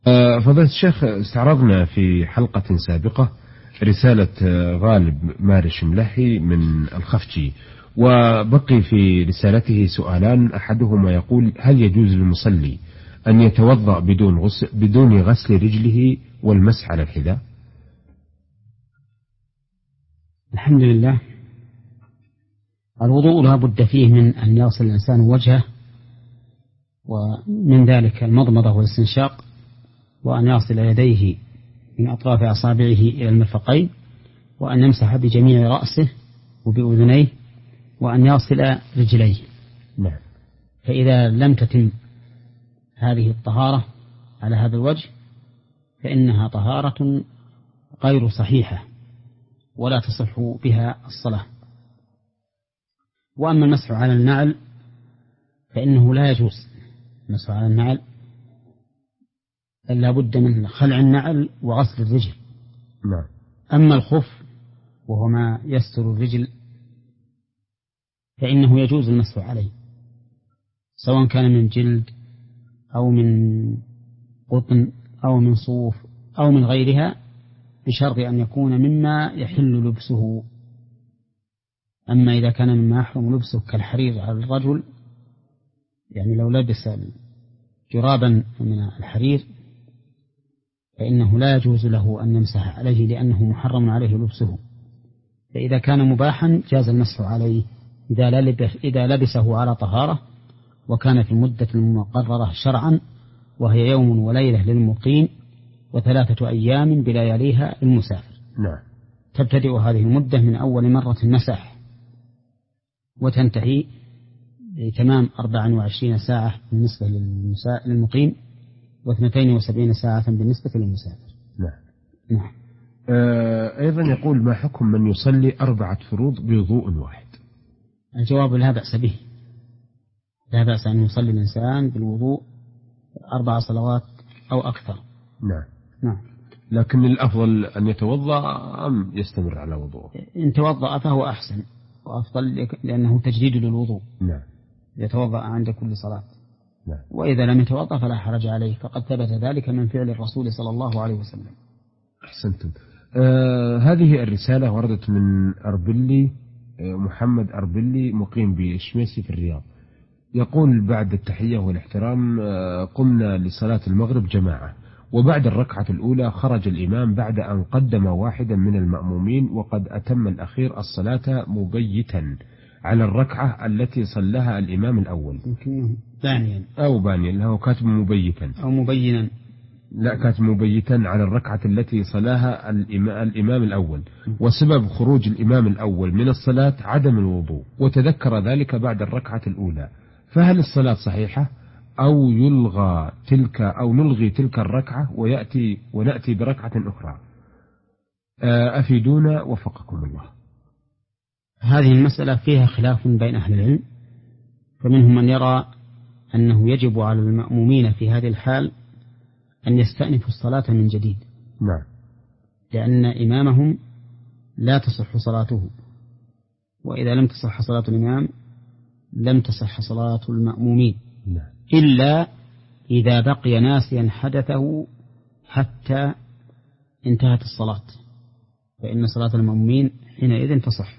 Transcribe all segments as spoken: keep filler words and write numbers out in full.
فضيلة الشيخ، استعرضنا في حلقة سابقة رسالة غالب مارش ملهي من الخفجي، وبقي في رسالته سؤالان. أحدهما يقول: هل يجوز للمصلي أن يتوضأ بدون غسل, بدون غسل رجله والمسح على الحذاء؟ الحمد لله. الوضوء لا بد فيه من أن يغسل الإنسان وجهه، ومن ذلك المضمضة والاستنشاق، وأن يغسل يديه من أطراف أصابعه إلى المرفقين، وأن يمسح بجميع رأسه وبأذنيه، وأن يغسل رجليه. نعم. فإذا لم تتم هذه الطهارة على هذا الوجه فإنها طهارة غير صحيحة ولا تصح بها الصلاة. وأما المسح على النعل فإنه لا يجوز المسح على النعل، بل لا بد من خلع النعل وغسل الرجل. نعم. أما الخف وهو ما يستر الرجل فإنه يجوز المسح عليه، سواء كان من جلد أو من قطن أو من صوف أو من غيرها، بشرط أن يكون مما يحل لبسه. أما إذا كان مما يحرم لبسه كالحرير على الرجل، يعني لو لبس جرابا من الحرير فإنه لا يجوز له أن يمسح عليه لأنه محرم عليه لبسه. فإذا كان مباحا جاز المسح عليه إذا لبسه على طهارة وكان في المدة المقررة شرعا، وهي يوم وليلة للمقيم وثلاثة أيام بلياليها للمسافر. نعم. تبتدئ هذه المدة من أول مرة مسح وتنتهي بتمام أربع وعشرين ساعة بالنسبة للمقيم واثنتين وسبعين ساعة بالنسبة للمسافر. نعم. نعم. آه أيضا يقول: ما حكم من يصلي أربعة فروض بوضوء واحد؟ الجواب: لا بأس به، لا بأس أن يصلي الإنسان بالوضوء أربع صلوات أو أكثر. نعم. نعم. لكن الأفضل أن يتوضأ أم يستمر على وضوءه؟ إن توضأ فهو أحسن وأفضل، لأنه تجديد للوضوء. نعم. يتوضأ عند كل صلاة. نعم. وإذا لم يتوضأ فلا حرج عليه، فقد ثبت ذلك من فعل الرسول صلى الله عليه وسلم. أحسنتم. آه هذه الرسالة وردت من أربلي، آه محمد أربلي، مقيم بشميسي في الرياض. يقول: بعد التحية والاحترام آه قمنا لصلاة المغرب جماعة، وبعد الركعة الأولى خرج الإمام بعد أن قدم واحدا من المأمومين، وقد أتم الأخير الصلاة مبيتا على الركعة التي صلها الإمام الأول. بانيا أو بانيا، له كاتب مبيتا أو مبينا، لا كاتب مبيتا على الركعة التي صلاها الإمام الأول، وسبب خروج الإمام الأول من الصلاة عدم الوضوء، وتذكر ذلك بعد الركعة الأولى، فهل الصلاة صحيحة أو يلغى تلك أو نلغي تلك الركعة ويأتي ونأتي بركعة أخرى؟ أفيدونا وفقكم الله. هذه المسألة فيها خلاف بين أهل العلم، فمنهم من يرى أنه يجب على المأمومين في هذه الحال أن يستأنفوا الصلاة من جديد. نعم. لأن إمامهم لا تصح صلاته، وإذا لم تصح صلاة الإمام لم تصح صلاة المأمومين. نعم. إلا إذا بقي ناسيا حدثه حتى انتهت الصلاة، فإن صلاة المأمومين حينئذ تصح.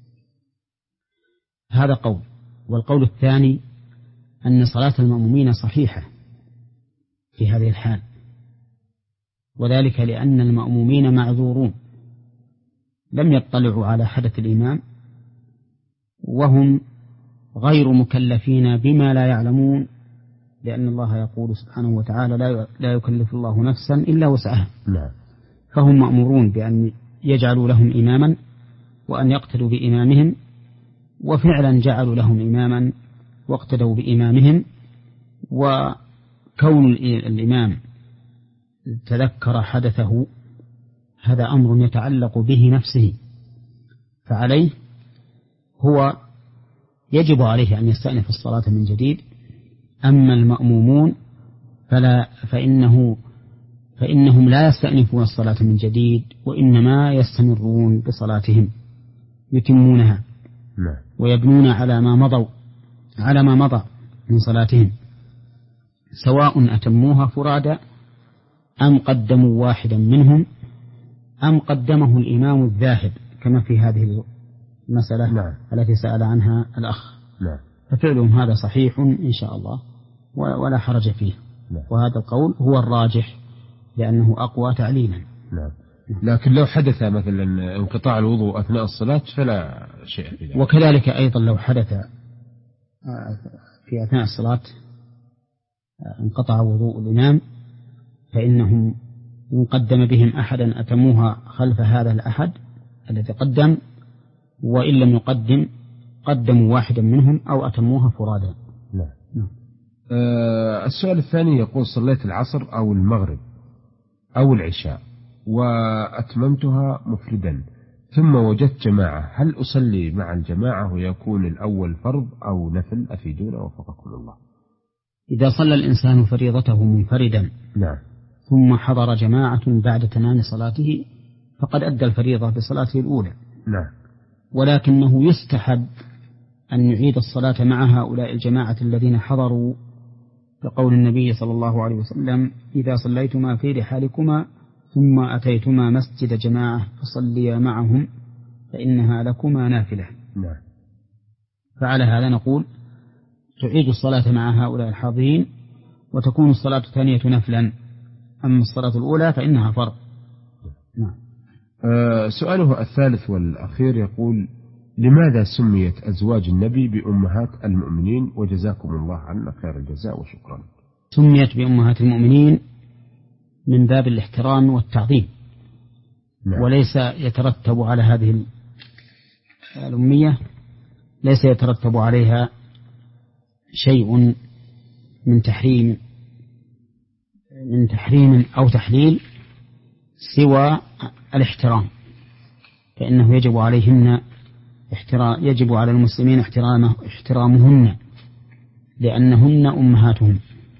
هذا قول. والقول الثاني أن صلاة المأمومين صحيحة في هذه الحال، وذلك لأن المأمومين معذورون، لم يطلعوا على حدث الإمام، وهم غير مكلفين بما لا يعلمون، لأن الله يقول سبحانه وتعالى: لا يكلف الله نفسا إلا وسعها. نعم. فهم مأمورون بأن يجعلوا لهم إماما وأن يقتدوا بإمامهم، وفعلا جعلوا لهم إماما واقتدوا بإمامهم. وكون الإمام تذكر حدثه هذا أمر يتعلق به نفسه، فعليه هو يجب عليه أن يستأنف الصلاة من جديد. أما المأمومون فلا فإنه فإنهم لا يستأنفون الصلاة من جديد، وإنما يستمرون بصلاتهم يتمونها ويبنون على ما مضوا على ما مضى من صلاتهم، سواء أتموها فرادى أم قدموا واحدا منهم أم قدمه الإمام الذاهب كما في هذه المسألة نعم. التي سأل عنها الأخ. نعم. ففعلهم هذا صحيح إن شاء الله ولا حرج فيه. نعم. وهذا القول هو الراجح لأنه أقوى تعليلا. نعم. لكن لو حدث مثلا انقطاع الوضوء أثناء الصلاة فلا شيء في ذلك. وكذلك أيضا لو حدث في أثناء الصلاة انقطع وضوء الإمام فإنهم إن قدم بهم أحدا أتموها خلف هذا الأحد الذي قدم، وإن لم يقدم قدموا واحدا منهم أو أتموها فرادا. نعم. نعم. أه السؤال الثاني يقول صليت العصر أو المغرب أو العشاء وأتممتها مفردا ثم وجدت جماعة، هل أصلي مع الجماعة ويكون الأول فرض أو نفل؟ أفيدونا وفقكم الله. إذا صلى الإنسان فريضته منفردا نعم. ثم حضر جماعة بعد تمام صلاته فقد أدى الفريضة بصلاته الأولى. نعم. ولكنه يستحب أن يعيد الصلاة مع هؤلاء الجماعة الذين حضروا، لقول النبي صلى الله عليه وسلم: إذا صليتما في رحالكما ثم أتيتما مسجد جماعة فصليا معهم فإنها لكما نافلة. نعم. فعلى هذا نقول تعيد الصلاة مع هؤلاء الحاضرين وتكون الصلاة الثانية نفلا، أما الصلاة الأولى فإنها فرض. نعم. أه سؤاله الثالث والأخير يقول: لماذا سميت أزواج النبي بأمهات المؤمنين؟ وجزاكم الله عنا خير الجزاء وشكرا. سميت بأمهات المؤمنين من باب الاحترام والتعظيم. نعم. وليس يترتب على هذه الأمية ليس يترتب عليها شيء من تحريم من تحريم أو تحليل سوى الاحترام، فإنه يجب عليهن احترام يجب على المسلمين احترامه احترامهن لأنهن أمهاتهم.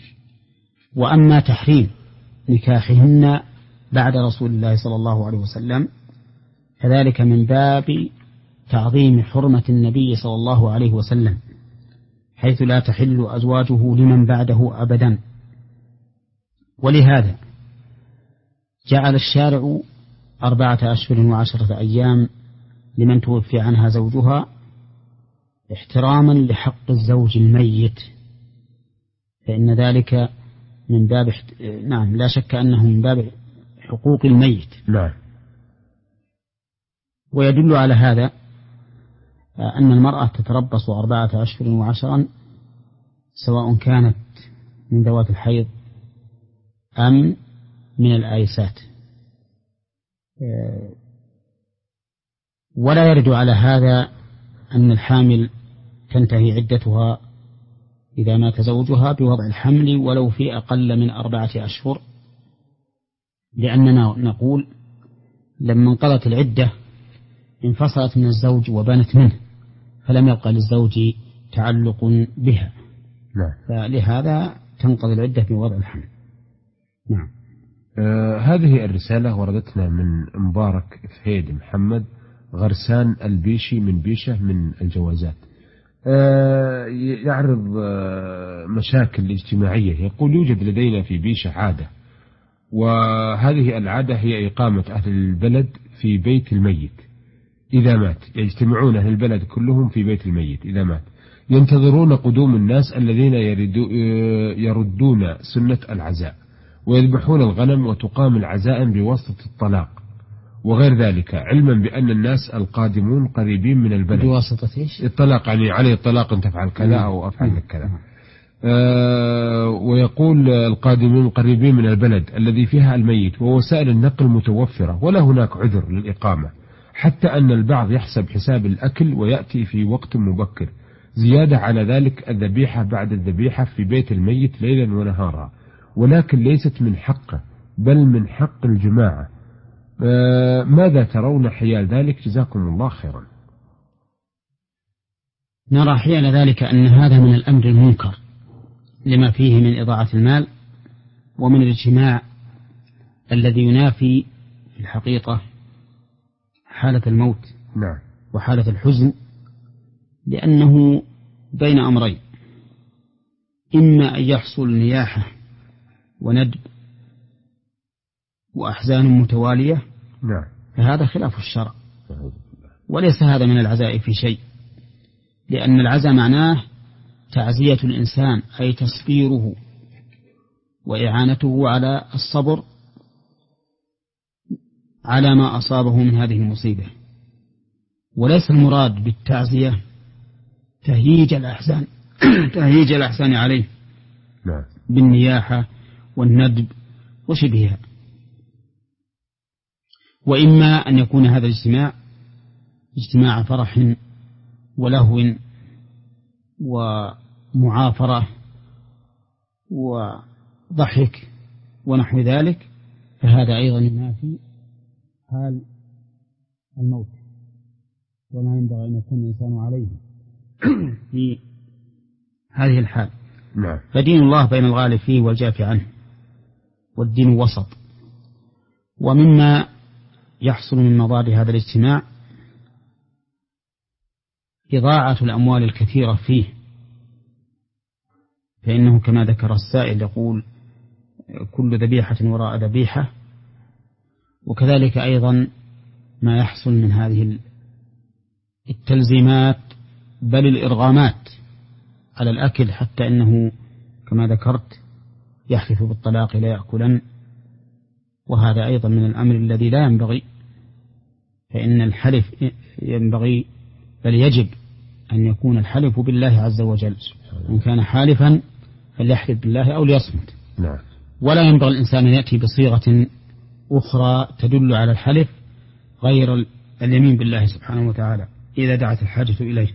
وأما تحريم نكاحهن بعد رسول الله صلى الله عليه وسلم فذلك من باب تعظيم حرمة النبي صلى الله عليه وسلم، حيث لا تحل أزواجه لمن بعده أبدا. ولهذا جعل الشارع أربعة أشهر وعشرة أيام لمن توفي عنها زوجها احتراما لحق الزوج الميت، فإن ذلك من باب احت... نعم لا شك أنه من باب حقوق الميت. نعم. ويدل على هذا أن المرأة تتربص أربعة أشهر وعشرا سواء كانت من ذوات الحيض أم من الآيسات، ولا يرد على هذا أن الحامل تنتهي عدتها إذا مات زوجها بوضع الحمل ولو في أقل من أربعة أشهر، لأننا نقول لما انقضت العدة انفصلت من الزوج وبانت منه فلم يبقى للزوج تعلق بها. نعم. فلهذا تنقضي العدة بوضع الحمل. نعم. آه هذه الرسالة وردتنا من مبارك فهيد محمد غرسان البيشي من بيشة من الجوازات. آه يعرض آه مشاكل اجتماعية. يقول: يوجد لدينا في بيشة عادة، وهذه العادة هي إقامة أهل البلد في بيت الميت إذا مات. يجتمعون أهل البلد كلهم في بيت الميت إذا مات، ينتظرون قدوم الناس الذين يردون سنة العزاء، ويذبحون الغنم وتقام العزاء بواسطة الطلاق وغير ذلك، علما بأن الناس القادمون قريبين من البلد. بواسطة إيش؟ الطلاق يعني عليه الطلاق أن تفعل كذا أو أفعل لك كذا. آه ويقول: القادمون قريبين من البلد الذي فيها الميت، ووسائل النقل متوفرة ولا هناك عذر للإقامة، حتى أن البعض يحسب حساب الأكل ويأتي في وقت مبكر. زيادة على ذلك الذبيحة بعد الذبيحة في بيت الميت ليلا ونهارا، ولكن ليست من حقه بل من حق الجماعة. آه ماذا ترون حيال ذلك؟ جزاكم الله خيرا. نرى حيال ذلك أن هذا من الأمر المنكر لما فيه من إضاعة المال ومن الاجتماع الذي ينافي في الحقيقة حالة الموت. نعم. وحالة الحزن، لأنه بين أمرين: إما أن يحصل نياحة وندب وأحزان متوالية نعم. فهذا خلاف الشرع، وليس هذا من العزاء في شيء، لأن العزاء معناه تعزية الإنسان أي تصبيره وإعانته على الصبر على ما أصابه من هذه المصيبة، وليس المراد بالتعزية تهييج الأحزان تهييج الأحزان عليه نعم. بالنياحة والندب وشبهها. وإما أن يكون هذا الاجتماع اجتماع فرح ولهو ومعافرة وضحك ونحو ذلك، فهذا أيضا ينافي حال الموت وما ينبغي أن يكون الإنسان عليه في هذه الحال. نعم. فدين الله بين الغالب فيه والجاف عنه، والدين وسط. ومما يحصل من مضار هذا الاجتماع إضاعة الأموال الكثيرة فيه، فإنه كما ذكر السائل يقول كل ذبيحة وراء ذبيحة. وكذلك أيضا ما يحصل من هذه التلزيمات بل الإرغامات على الأكل، حتى إنه كما ذكرت يحلف بالطلاق لا يأكلن، وهذا أيضا من الأمر الذي لا ينبغي، فإن الحلف ينبغي بل يجب أن يكون الحلف بالله عز وجل، إن كان حالفا فليحلف بالله أو ليصمت. نعم. ولا ينبغي الإنسان أن يأتي بصيغة أخرى تدل على الحلف غير اليمين بالله سبحانه وتعالى إذا دعت الحاجة إليه.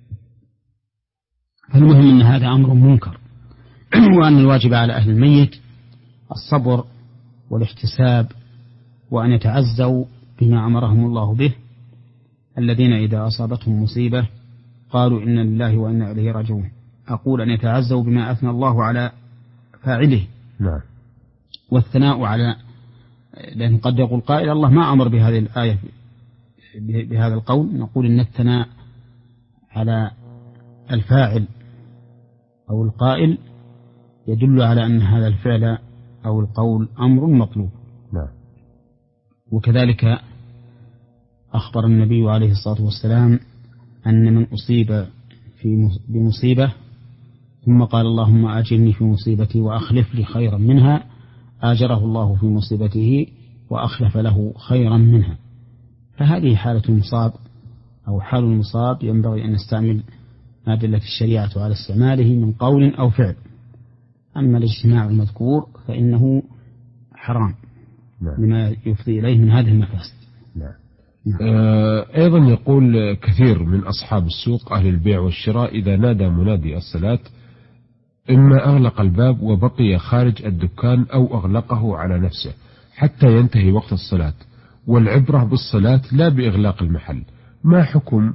فالمهم أن هذا أمر منكر، وأن الواجب على أهل الميت الصبر والاحتساب، وأن يتعزوا بما أمرهم الله به، الذين إذا أصابتهم مصيبة قالوا إنا لله وإنا إليه راجعون. أقول أن يتعزوا بما أثنى الله على فاعله. نعم. والثناء على، لأن قد يقول قائل الله ما أمر بهذه الآية بهذا القول، نقول إن الثناء على الفاعل أو القائل يدل على أن هذا الفعل أو القول أمر مطلوب. نعم. وكذلك أخبر النبي عليه الصلاة والسلام أن من أصيب في بمصيبة ثم قال اللهم أجرني في مصيبتي وأخلف لي خيرا منها، آجره الله في مصيبته وأخلف له خيرا منها. فهذه حالة المصاب أو حال المصاب ينبغي أن نستعمل ما دلت الشريعة على استعماله من قول أو فعل. أما الاجتماع المذكور فإنه حرام. نعم. لما يفضي إليه من هذه المفاسد. نعم. نعم. آه أيضا يقول كثير من أصحاب السوق أهل البيع والشراء إذا نادى منادي الصلاة إما أغلق الباب وبقي خارج الدكان أو أغلقه على نفسه حتى ينتهي وقت الصلاة، والعبرة بالصلاة لا بإغلاق المحل. ما حكم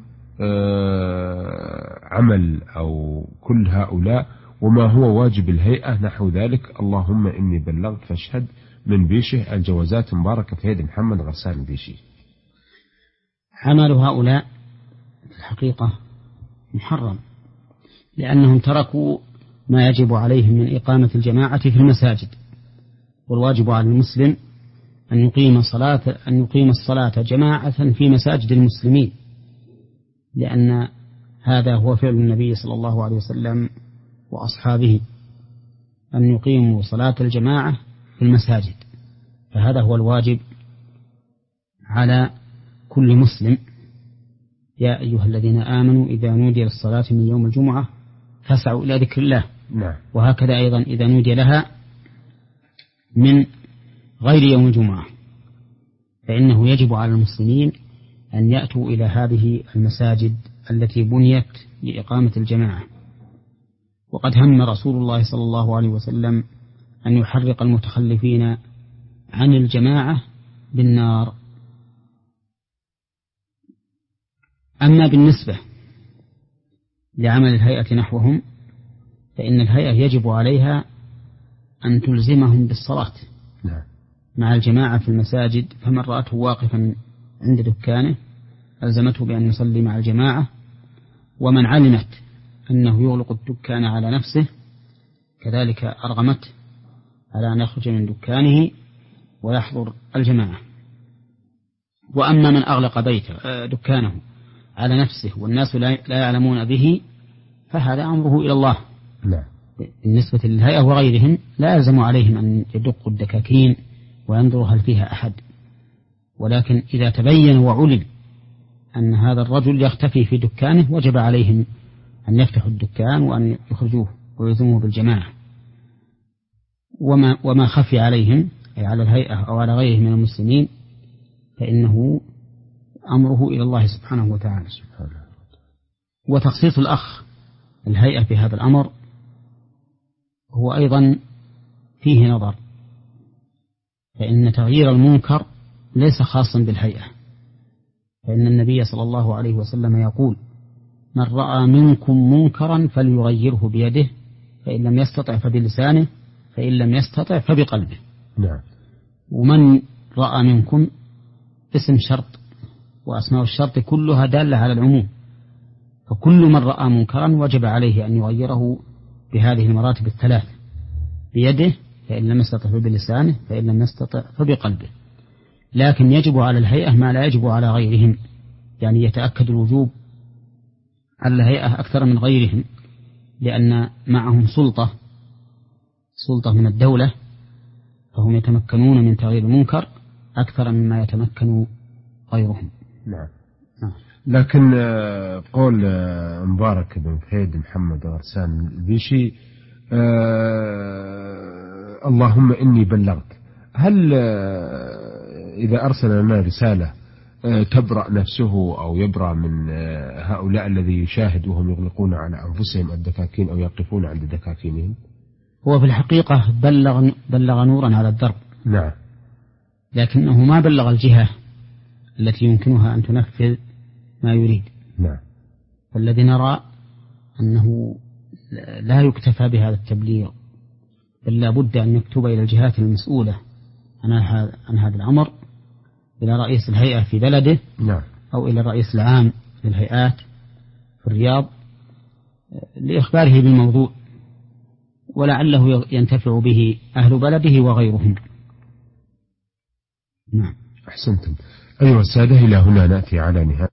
آه عمل أو كل هؤلاء، وما هو واجب الهيئة نحو ذلك؟ اللهم إني بلغت فاشهد. من بيشه الجوازات مباركة في يد محمد غسان بيشي. عمل هؤلاء في الحقيقة محرم، لأنهم تركوا ما يجب عليهم من إقامة الجماعة في المساجد، والواجب على المسلم أن يقيم صلاة أن يقيم الصلاة جماعة في مساجد المسلمين، لأن هذا هو فعل النبي صلى الله عليه وسلم وأصحابه، أن يقيموا صلاة الجماعة في المساجد. فهذا هو الواجب على كل مسلم. يا أيها الذين آمنوا إذا نودي للصلاة من يوم الجمعة فاسعوا إلى ذكر الله. نعم. وهكذا أيضا إذا نودي لها من غير يوم الجمعة فإنه يجب على المسلمين أن يأتوا إلى هذه المساجد التي بنيت لإقامة الجماعة. وقد هم رسول الله صلى الله عليه وسلم أن يحرق المتخلفين عن الجماعة بالنار. أما بالنسبة لعمل الهيئة نحوهم فإن الهيئة يجب عليها أن تلزمهم بالصلاة مع الجماعة في المساجد، فمن رأته واقفا عند دكانه ألزمته بأن يصلي مع الجماعة، ومن علمت أنه يغلق الدكان على نفسه كذلك أرغمته على أن يخرج من دكانه ويحضر الجماعة. وأما من أغلق بيته دكانه على نفسه والناس لا يعلمون به فهذا أمره إلى الله. لا. بالنسبة للهيئة وغيرهم لا يلزم عليهم أن يدقوا الدكاكين وينظروا هل فيها أحد، ولكن إذا تبين وعلم أن هذا الرجل يختفي في دكانه وجب عليهم أن يفتحوا الدكان وأن يخرجوه ويلزموه بالجماعة. وما, وما خفي عليهم أي على الهيئة أو على غيره من المسلمين فإنه أمره إلى الله سبحانه وتعالى. وتخصيص الأخ الهيئة في هذا الأمر هو أيضا فيه نظر، فإن تغيير المنكر ليس خاصا بالهيئة، فإن النبي صلى الله عليه وسلم يقول: من رأى منكم منكرا فليغيره بيده، فإن لم يستطع فبلسانه، فإن لم يستطع فبقلبه. نعم. ومن رأى منكم اسم شرط، وأسماء الشرط كلها دالة على العموم، فكل من رأى منكرا وجب عليه أن يغيره بهذه المراتب الثلاث: بيده، فإن لم يستطع فبلسانه، فإن لم يستطع فبقلبه. لكن يجب على الهيئة ما لا يجب على غيرهم، يعني يتأكد الوجوب على الهيئة أكثر من غيرهم، لأن معهم سلطة سلطة من الدولة، فهم يتمكنون من تغيير المنكر أكثر مما يتمكن غيرهم. نعم. نعم. لكن قول مبارك بن فهيد محمد غرسان البيشي: آه اللهم إني بلغت، هل إذا أرسل لنا رسالة تبرأ نفسه أو يبرأ من هؤلاء الذي يشاهد وهم يغلقون على أنفسهم الدكاكين أو يقفون عند دكاكينهم؟ هو في الحقيقة بلغ, بلغ نورا على الدرب. نعم. لكنه ما بلغ الجهة التي يمكنها أن تنفذ ما يريد. نعم. والذي نرى أنه لا يكتفى بهذا التبليغ، بل لا بد أن يكتب إلى الجهات المسؤولة عن هذا الأمر، إلى رئيس الهيئة في بلده. نعم. أو إلى الرئيس العام للهيئات في الرياض لإخباره بالموضوع، ولعله ينتفع به أهل بلده وغيرهم. نعم. أحسنتم. أيها السادة، إلى هنا نأتي على نهاية